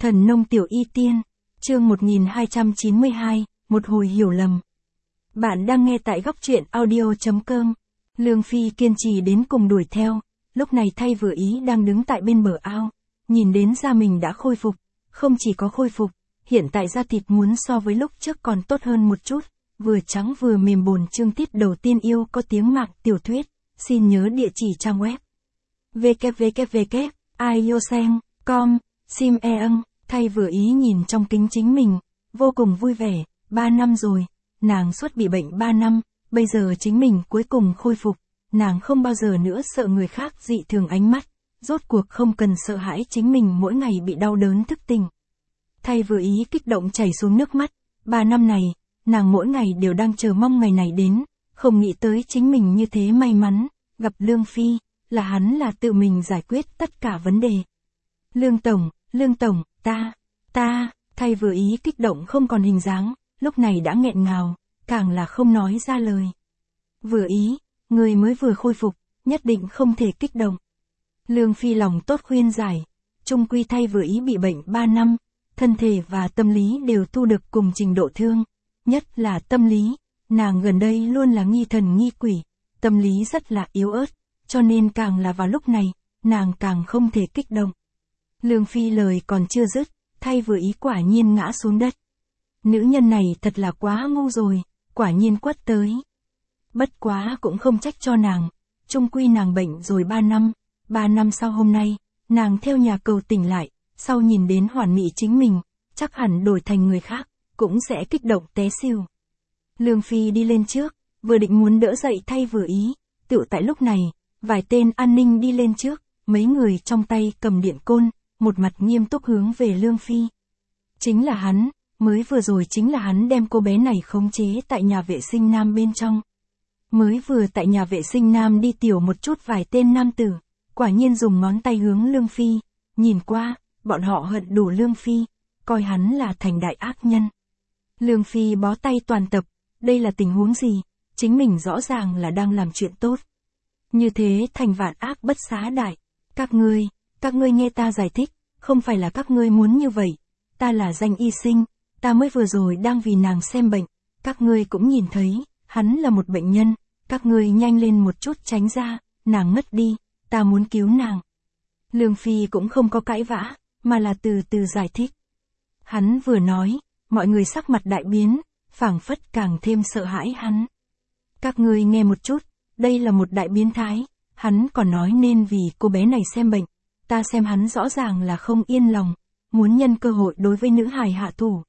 Thần nông tiểu y tiên, chương 1292, một hồi hiểu lầm. Bạn đang nghe tại góc truyện audio.com. Lương Phi kiên trì đến cùng đuổi theo, lúc này Thay Vừa Ý đang đứng tại bên bờ ao, nhìn đến da mình đã khôi phục, không chỉ có khôi phục, hiện tại da thịt muốn so với lúc trước còn tốt hơn một chút, vừa trắng vừa mềm bồn. Chương tiết đầu tiên yêu có tiếng mạc tiểu thuyết, xin nhớ địa chỉ trang web www.ioseng.com, sim eang. Thay Vừa Ý nhìn trong kính chính mình, vô cùng vui vẻ, 3 năm rồi, nàng suốt bị bệnh 3 năm, bây giờ chính mình cuối cùng khôi phục, nàng không bao giờ nữa sợ người khác dị thường ánh mắt, rốt cuộc không cần sợ hãi chính mình mỗi ngày bị đau đớn thức tỉnh. Thay Vừa Ý kích động chảy xuống nước mắt, 3 năm này, nàng mỗi ngày đều đang chờ mong ngày này đến, không nghĩ tới chính mình như thế may mắn, gặp Lương Phi, là hắn là tự mình giải quyết tất cả vấn đề. Lương Tổng, Thay Vừa Ý kích động không còn hình dáng, lúc này đã nghẹn ngào, càng là không nói ra lời. Vừa Ý, người mới vừa khôi phục, nhất định không thể kích động. Lương Phi lòng tốt khuyên giải, chung quy Thay Vừa Ý bị bệnh 3 năm, thân thể và tâm lý đều thu được cùng trình độ thương, nhất là tâm lý, nàng gần đây luôn là nghi thần nghi quỷ, tâm lý rất là yếu ớt, cho nên càng là vào lúc này, nàng càng không thể kích động. Lương Phi lời còn chưa dứt, Thay Vừa Ý quả nhiên ngã xuống đất. Nữ nhân này thật là quá ngu rồi, quả nhiên quất tới. Bất quá cũng không trách cho nàng, chung quy nàng bệnh rồi 3 năm sau hôm nay, nàng theo nhà cầu tỉnh lại, sau nhìn đến hoàn mỹ chính mình, chắc hẳn đổi thành người khác, cũng sẽ kích động té xỉu. Lương Phi đi lên trước, vừa định muốn đỡ dậy Thay Vừa Ý, tựu tại lúc này, vài tên an ninh đi lên trước, mấy người trong tay cầm điện côn, một mặt nghiêm túc hướng về Lương Phi. Chính là hắn, mới vừa rồi chính là hắn đem cô bé này khống chế tại nhà vệ sinh nam bên trong. Mới vừa tại nhà vệ sinh nam đi tiểu một chút vài tên nam tử, quả nhiên dùng ngón tay hướng Lương Phi, nhìn qua, bọn họ hận đủ Lương Phi, coi hắn là thành đại ác nhân. Lương Phi bó tay toàn tập, đây là tình huống gì, chính mình rõ ràng là đang làm chuyện tốt. Như thế thành vạn ác bất xá đại, các ngươi nghe ta giải thích, không phải là các ngươi muốn như vậy, ta là danh y sinh, ta mới vừa rồi đang vì nàng xem bệnh, các ngươi cũng nhìn thấy, hắn là một bệnh nhân, các ngươi nhanh lên một chút tránh ra, nàng ngất đi, ta muốn cứu nàng. Lương Phi cũng không có cãi vã, mà là từ từ giải thích. Hắn vừa nói, mọi người sắc mặt đại biến, phảng phất càng thêm sợ hãi hắn. Các ngươi nghe một chút, đây là một đại biến thái, hắn còn nói nên vì cô bé này xem bệnh, ta xem hắn rõ ràng là không yên lòng, muốn nhân cơ hội đối với nữ hài hạ thủ,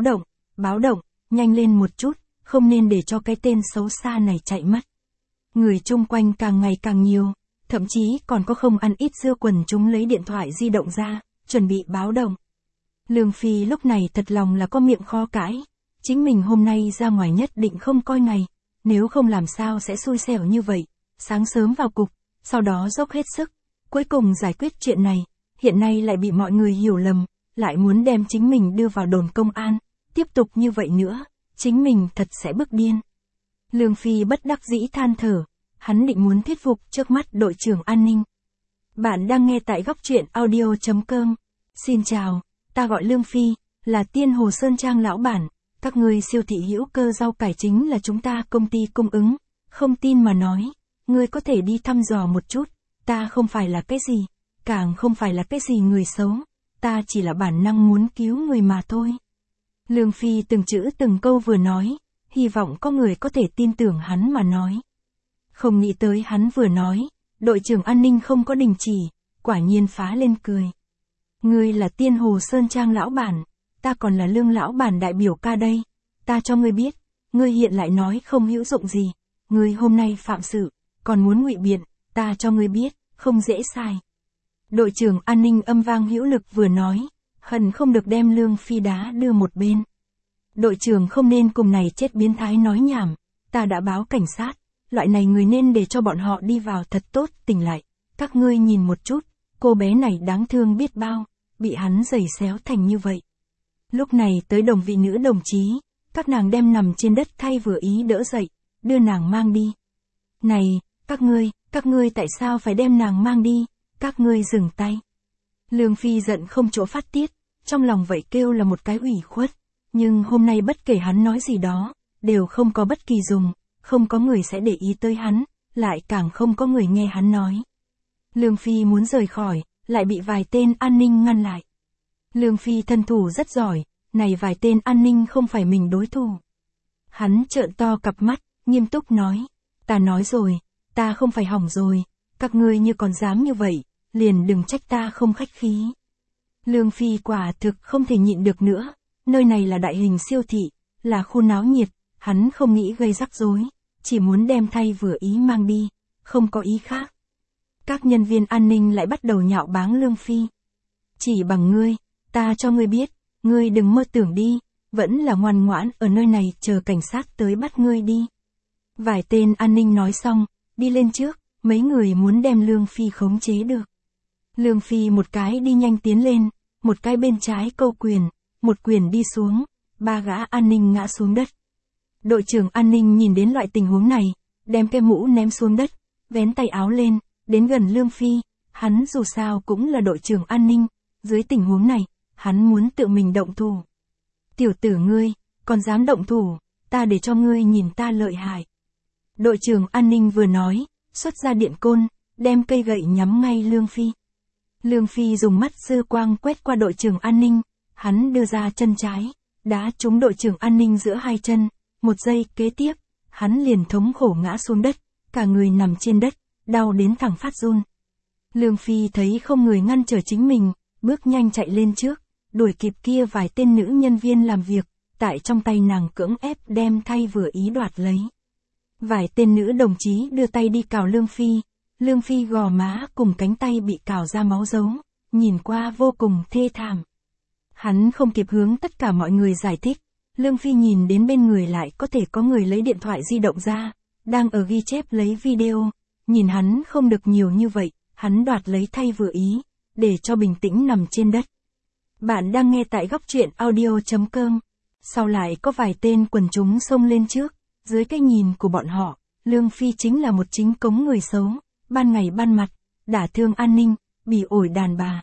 báo động, nhanh lên một chút, không nên để cho cái tên xấu xa này chạy mất. Người chung quanh càng ngày càng nhiều, thậm chí còn có không ăn ít dưa quần chúng lấy điện thoại di động ra, chuẩn bị báo động. Lương Phi lúc này thật lòng là có miệng khó cãi, chính mình hôm nay ra ngoài nhất định không coi ngày, nếu không làm sao sẽ xui xẻo như vậy, sáng sớm vào cục, sau đó dốc hết sức, cuối cùng giải quyết chuyện này, hiện nay lại bị mọi người hiểu lầm, lại muốn đem chính mình đưa vào đồn công an, tiếp tục như vậy nữa, chính mình thật sẽ bức điên. Lương Phi bất đắc dĩ than thở, hắn định muốn thuyết phục trước mắt đội trưởng an ninh. Bạn đang nghe tại góc truyện audio.com. Xin chào, ta gọi Lương Phi, là Tiên Hồ Sơn Trang lão bản, các ngươi siêu thị hữu cơ rau cải chính là chúng ta công ty cung ứng, không tin mà nói, ngươi có thể đi thăm dò một chút, ta không phải là cái gì, càng không phải là cái gì người xấu, ta chỉ là bản năng muốn cứu người mà thôi. Lương Phi từng chữ từng câu vừa nói, hy vọng có người có thể tin tưởng hắn mà nói. Không nghĩ tới hắn vừa nói, đội trưởng an ninh không có đình chỉ, quả nhiên phá lên cười. Ngươi là Tiên Hồ Sơn Trang lão bản, ta còn là Lương lão bản đại biểu ca đây, ta cho ngươi biết, ngươi hiện lại nói không hữu dụng gì, ngươi hôm nay phạm sự, còn muốn ngụy biện, ta cho ngươi biết, không dễ sai. Đội trưởng an ninh âm vang hữu lực vừa nói, hận không được đem Lương Phi đá đưa một bên. Đội trưởng không nên cùng này chết biến thái nói nhảm, ta đã báo cảnh sát, loại này người nên để cho bọn họ đi vào thật tốt tỉnh lại, các ngươi nhìn một chút, cô bé này đáng thương biết bao, bị hắn giày xéo thành như vậy. Lúc này tới đồng vị nữ đồng chí, các nàng đem nằm trên đất Thay Vừa Ý đỡ dậy, đưa nàng mang đi. Này, các ngươi tại sao phải đem nàng mang đi, các ngươi dừng tay. Lương Phi giận không chỗ phát tiết, trong lòng vậy kêu là một cái ủy khuất. Nhưng hôm nay bất kể hắn nói gì đó, đều không có bất kỳ dùng, không có người sẽ để ý tới hắn, lại càng không có người nghe hắn nói. Lương Phi muốn rời khỏi, lại bị vài tên an ninh ngăn lại. Lương Phi thân thủ rất giỏi, này vài tên an ninh không phải mình đối thủ. Hắn trợn to cặp mắt, nghiêm túc nói, ta nói rồi, ta không phải hỏng rồi, các ngươi như còn dám như vậy, liền đừng trách ta không khách khí. Lương Phi quả thực không thể nhịn được nữa, nơi này là đại hình siêu thị, là khu náo nhiệt, hắn không nghĩ gây rắc rối, chỉ muốn đem thay vừa ý mang đi, không có ý khác. Các nhân viên an ninh lại bắt đầu nhạo báng Lương Phi. Chỉ bằng ngươi, ta cho ngươi biết, ngươi đừng mơ tưởng đi, vẫn là ngoan ngoãn ở nơi này chờ cảnh sát tới bắt ngươi đi. Vài tên an ninh nói xong, đi lên trước, mấy người muốn đem Lương Phi khống chế được. Lương Phi một cái đi nhanh tiến lên, một cái bên trái câu quyền, một quyền đi xuống, ba gã an ninh ngã xuống đất. Đội trưởng an ninh nhìn đến loại tình huống này, đem cái mũ ném xuống đất, vén tay áo lên, đến gần Lương Phi, hắn dù sao cũng là đội trưởng an ninh, dưới tình huống này, hắn muốn tự mình động thủ. Tiểu tử ngươi, còn dám động thủ, ta để cho ngươi nhìn ta lợi hại. Đội trưởng an ninh vừa nói, xuất ra điện côn, đem cây gậy nhắm ngay Lương Phi. Lương Phi dùng mắt dư quang quét qua đội trưởng an ninh, hắn đưa ra chân trái, đá trúng đội trưởng an ninh giữa hai chân, một giây kế tiếp, hắn liền thống khổ ngã xuống đất, cả người nằm trên đất, đau đến thẳng phát run. Lương Phi thấy không người ngăn trở chính mình, bước nhanh chạy lên trước, đuổi kịp kia vài tên nữ nhân viên làm việc, tại trong tay nàng cưỡng ép đem thay vừa ý đoạt lấy. Vài tên nữ đồng chí đưa tay đi cào Lương Phi gò má cùng cánh tay bị cào ra máu dấu, nhìn qua vô cùng thê thảm. Hắn không kịp hướng tất cả mọi người giải thích, Lương Phi nhìn đến bên người lại có thể có người lấy điện thoại di động ra, đang ở ghi chép lấy video, nhìn hắn không được nhiều như vậy, hắn đoạt lấy thay vừa ý, để cho bình tĩnh nằm trên đất. Bạn đang nghe tại góc truyện audio.com. Sau lại có vài tên quần chúng xông lên trước, dưới cái nhìn của bọn họ, Lương Phi chính là một chính cống người xấu, ban ngày ban mặt, đả thương an ninh, bỉ ổi đàn bà.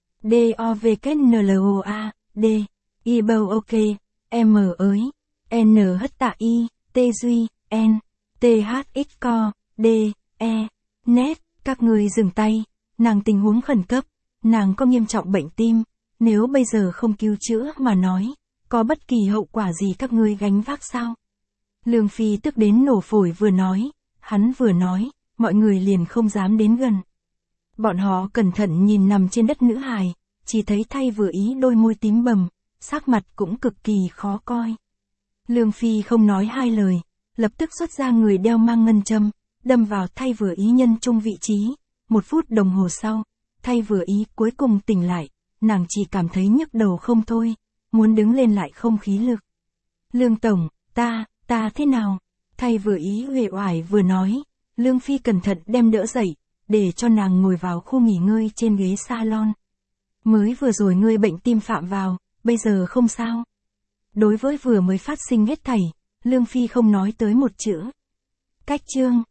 D-O-V-K-N-L-O-A, D, I-B-O-K, M ới, N hất tạ I, T duy, N, T H X co, D, E, nét, các người dừng tay, nàng tình huống khẩn cấp, nàng có nghiêm trọng bệnh tim, nếu bây giờ không cứu chữa mà nói, có bất kỳ hậu quả gì các ngươi gánh vác sao? Lương Phi tức đến nổ phổi hắn vừa nói, mọi người liền không dám đến gần. Bọn họ cẩn thận nhìn nằm trên đất nữ hài, chỉ thấy thay vừa ý đôi môi tím bầm, sắc mặt cũng cực kỳ khó coi. Lương Phi không nói hai lời, lập tức xuất ra người đeo mang ngân châm, đâm vào thay vừa ý nhân trung vị trí. 1 phút đồng hồ sau, thay vừa ý cuối cùng tỉnh lại, nàng chỉ cảm thấy nhức đầu không thôi, muốn đứng lên lại không khí lực. Lương Tổng, ta thế nào? Thay vừa ý uể oải vừa nói, Lương Phi cẩn thận đem đỡ dậy, để cho nàng ngồi vào khu nghỉ ngơi trên ghế salon. Mới vừa rồi ngươi bệnh tim phạm vào, bây giờ không sao. Đối với vừa mới phát sinh hết thảy, Lương Phi không nói tới một chữ. Cách chương